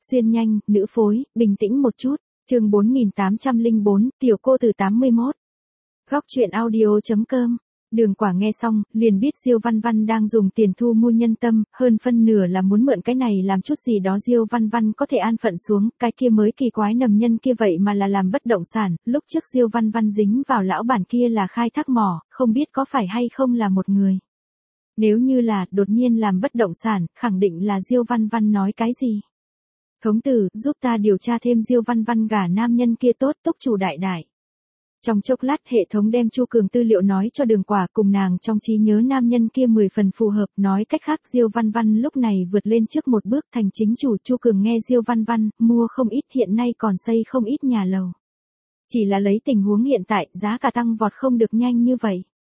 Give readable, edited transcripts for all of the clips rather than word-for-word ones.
Xuyên nhanh, nữ phối, bình tĩnh một chút. Chương 4804, tiểu cô từ 81. Góc truyện audio.com. Đường Quả nghe xong, liền biết Diêu Văn Văn đang dùng tiền thu mua nhân tâm, hơn phân nửa là muốn mượn cái này làm chút gì đó Diêu Văn Văn có thể an phận xuống, cái kia mới kỳ quái nầm nhân kia vậy mà là làm bất động sản, lúc trước Diêu Văn Văn dính vào lão bản kia là khai thác mỏ, không biết có phải hay không là một người. Nếu như là, đột nhiên làm bất động sản, khẳng định là Diêu Văn Văn nói cái gì. Thống tử, giúp ta điều tra thêm Diêu Văn Văn gả nam nhân kia tốt, túc chủ đại đại. Trong chốc lát hệ thống đem Chu Cường tư liệu nói cho Đường Quả, cùng nàng trong trí nhớ nam nhân kia 10 phần phù hợp, nói cách khác Diêu Văn Văn lúc này vượt lên trước một bước thành chính chủ. Chu Cường nghe Diêu Văn Văn, mua không ít, hiện nay còn xây không ít nhà lầu. Chỉ là lấy tình huống hiện tại, giá cả tăng vọt không được nhanh như vậy.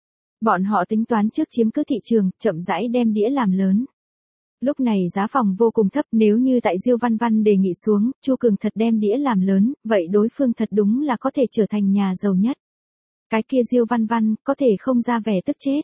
Bọn họ tính toán trước chiếm cứ thị trường, chậm rãi đem đĩa làm lớn. Lúc này giá phòng vô cùng thấp, nếu như tại Diêu Văn Văn đề nghị xuống, Chu Cường thật đem đĩa làm lớn, vậy đối phương thật đúng là có thể trở thành nhà giàu nhất. Cái kia Diêu Văn Văn, có thể không ra vẻ tức chết.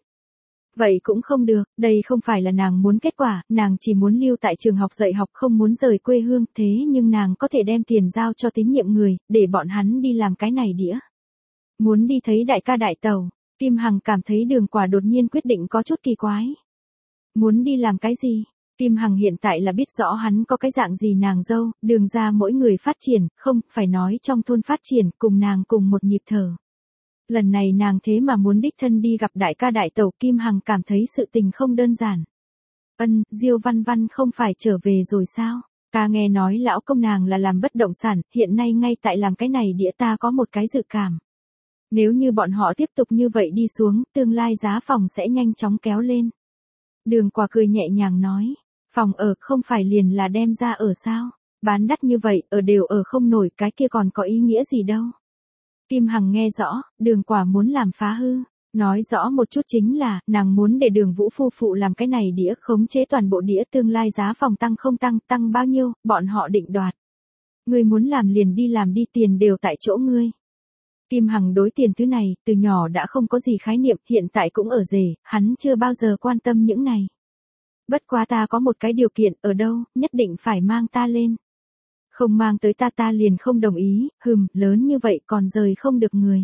Vậy cũng không được, đây không phải là nàng muốn kết quả, nàng chỉ muốn lưu tại trường học dạy học, không muốn rời quê hương, thế nhưng nàng có thể đem tiền giao cho tín nhiệm người, để bọn hắn đi làm cái này đĩa. Muốn đi thấy đại ca đại tàu, Kim Hằng cảm thấy Đường Quả đột nhiên quyết định có chút kỳ quái. Muốn đi làm cái gì? Kim Hằng hiện tại là biết rõ hắn có cái dạng gì nàng dâu, Đường ra mỗi người phát triển, không, phải nói trong thôn phát triển, cùng nàng cùng một nhịp thở. Lần này nàng thế mà muốn đích thân đi gặp đại ca đại tẩu, Kim Hằng cảm thấy sự tình không đơn giản. Diêu Văn Văn không phải trở về rồi sao? Ta nghe nói lão công nàng là làm bất động sản, hiện nay ngay tại làm cái này đĩa, ta có một cái dự cảm. Nếu như bọn họ tiếp tục như vậy đi xuống, tương lai giá phòng sẽ nhanh chóng kéo lên. Đường Quả cười nhẹ nhàng nói. Phòng ở không phải liền là đem ra ở sao? Bán đắt như vậy, ở đều ở không nổi, cái kia còn có ý nghĩa gì đâu. Kim Hằng nghe rõ, Đường Quả muốn làm phá hư. Nói rõ một chút chính là, nàng muốn để Đường Vũ phu phụ làm cái này đĩa, khống chế toàn bộ đĩa, tương lai giá phòng tăng không tăng, tăng bao nhiêu, bọn họ định đoạt. Ngươi muốn làm liền đi làm đi, tiền đều tại chỗ ngươi. Kim Hằng đối tiền thứ này, từ nhỏ đã không có gì khái niệm, hiện tại cũng ở rể, hắn chưa bao giờ quan tâm những này. Bất quá ta có một cái điều kiện, ở đâu, nhất định phải mang ta lên. Không mang tới ta liền không đồng ý, lớn như vậy còn rời không được người.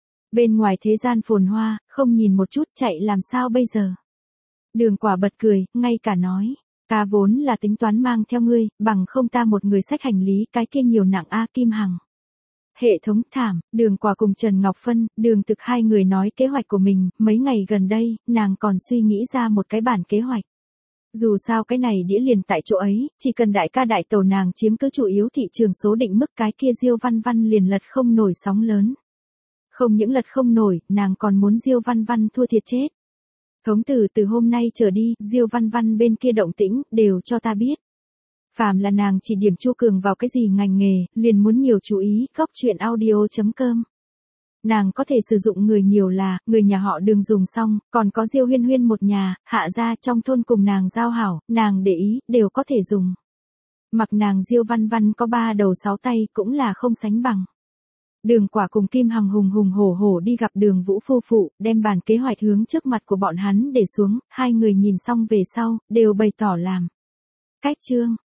Bên ngoài thế gian phồn hoa, không nhìn một chút chạy làm sao bây giờ. Đường Quả bật cười, ngay cả nói, ta vốn là tính toán mang theo ngươi, bằng không ta một người xách hành lý, cái kia nhiều nặng a. Kim Hằng. Hệ thống thảm, Đường Quả cùng Trần Ngọc Phân, Đường Thực hai người nói kế hoạch của mình, mấy ngày gần đây, nàng còn suy nghĩ ra một cái bản kế hoạch. Dù sao cái này đĩa liền tại chỗ ấy, chỉ cần đại ca đại tàu nàng chiếm cứ chủ yếu thị trường số định mức, cái kia Diêu Văn Văn liền lật không nổi sóng lớn. Không những lật không nổi, nàng còn muốn Diêu Văn Văn thua thiệt chết. Thống tử, từ hôm nay trở đi, Diêu Văn Văn bên kia động tĩnh, đều cho ta biết. Phàm là nàng chỉ điểm Chu Cường vào cái gì ngành nghề, liền muốn nhiều chú ý. Góc truyện audio.com. Nàng có thể sử dụng người nhiều là, người nhà họ Đường dùng xong, còn có Diêu Huyên Huyên một nhà, hạ gia trong thôn cùng nàng giao hảo, nàng để ý, đều có thể dùng. Mặc nàng Diêu Văn Văn có 3 đầu 6 tay, cũng là không sánh bằng. Đường Quả cùng Kim Hằng hùng hùng hổ hổ đi gặp Đường Vũ phu phụ, đem bản kế hoạch hướng trước mặt của bọn hắn để xuống, hai người nhìn xong về sau, đều bày tỏ làm. Cách chương.